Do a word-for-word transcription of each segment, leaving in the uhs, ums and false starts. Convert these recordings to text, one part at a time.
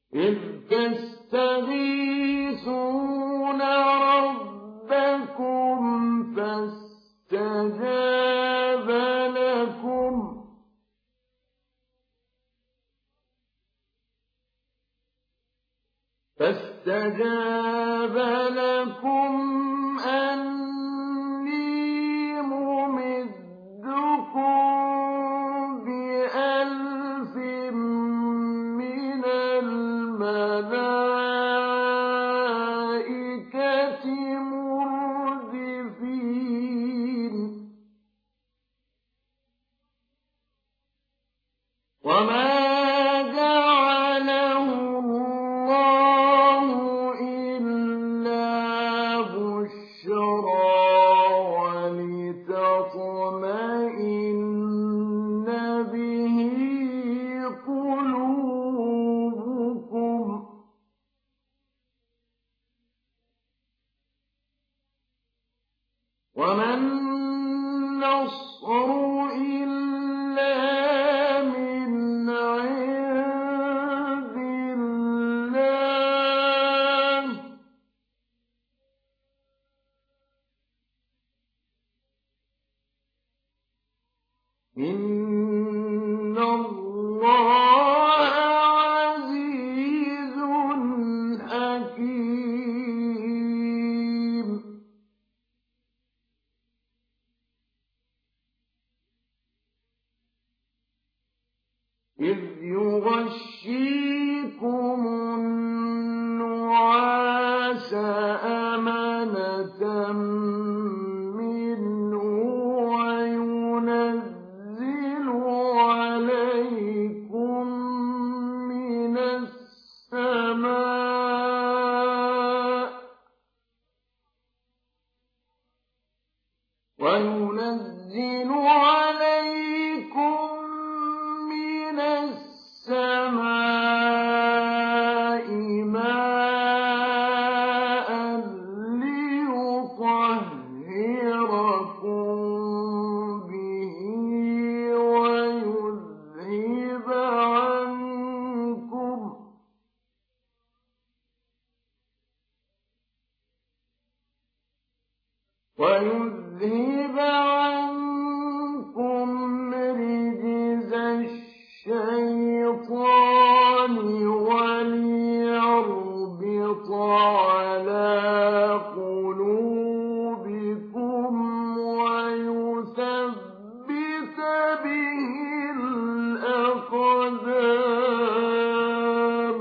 إذ تستغيثون ربكم فاستجاب لكم فاستجاب لكم أني ممدكم بألف من الملائكة مردفين وما جعله الله إلا بشرى ولتطمئن به قلوبكم وما النصر إلا من عند الله إن الله عزيز حكيم إذ يغشيكم النعاس أمنة منه وينزل عليكم من السماء وينزل عليكم من السماء ماء ليطهركم به ويذهب عنكم ويذهب عنكم رجز الشيطان وليربط على قلوبكم ويثبت به الأقدام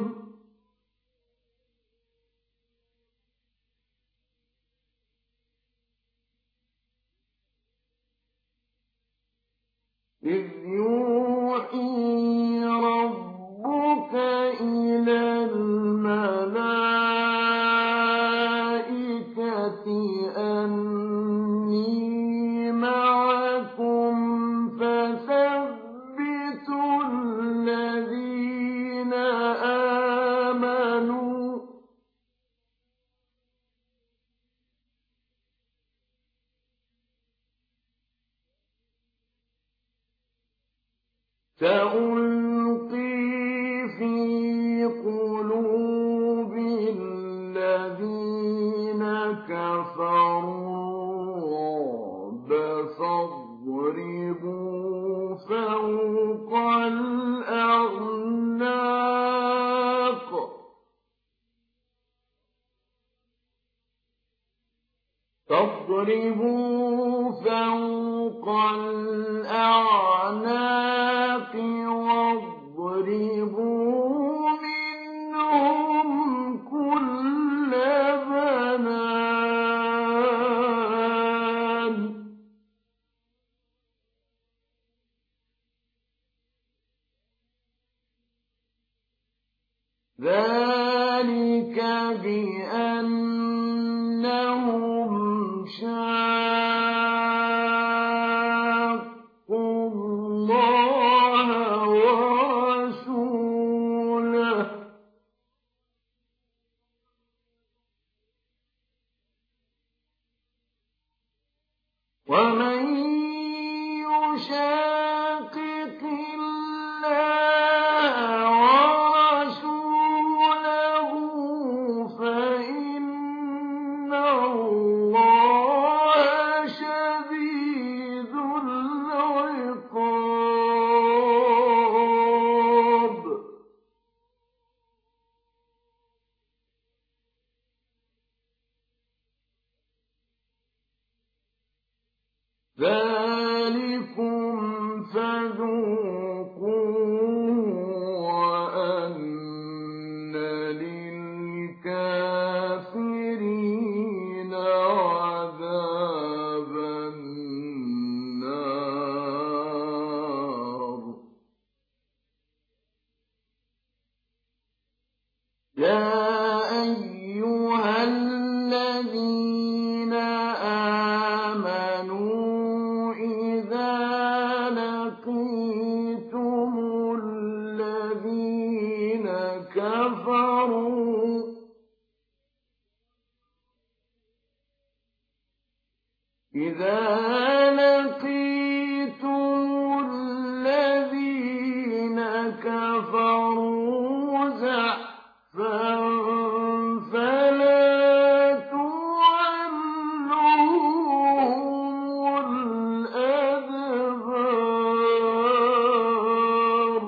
إذ يوحي ربك إلى الملائكة أني معكم فثبتوا الذين آمنوا سألقي في قلوب الذين كفروا الرعب فاضربوا فوق الأعناق فاضربوا فوق الأعناق واضربوا منهم كل بنان ذلك بأنهم شاقوا الله ورسوله ومن يشاقق الله ورسوله يا أيها الذين آمنوا إذا لقيتم الذين كفروا إذا لقيتم الذين كفروا زحفا فلا تولوهم الأدبار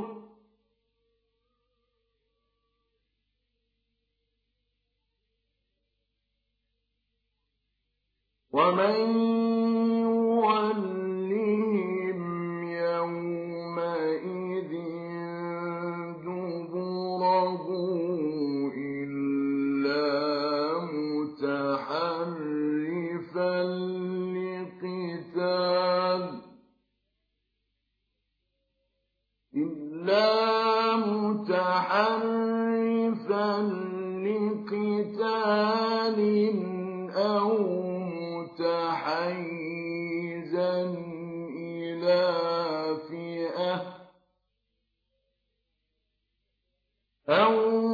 ومن يولهم يومئذ دبره إلا متحرفا لقتال إلا متحرفا لقتال أو متحيزا إلى فئة أو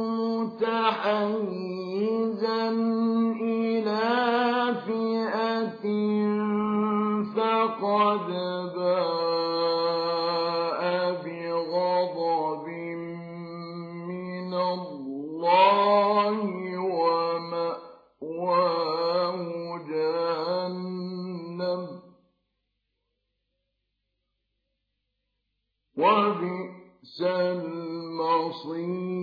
متحيزا إلى فئة فقد باء بغضب من الله ومأواه جهنم وبئس المصير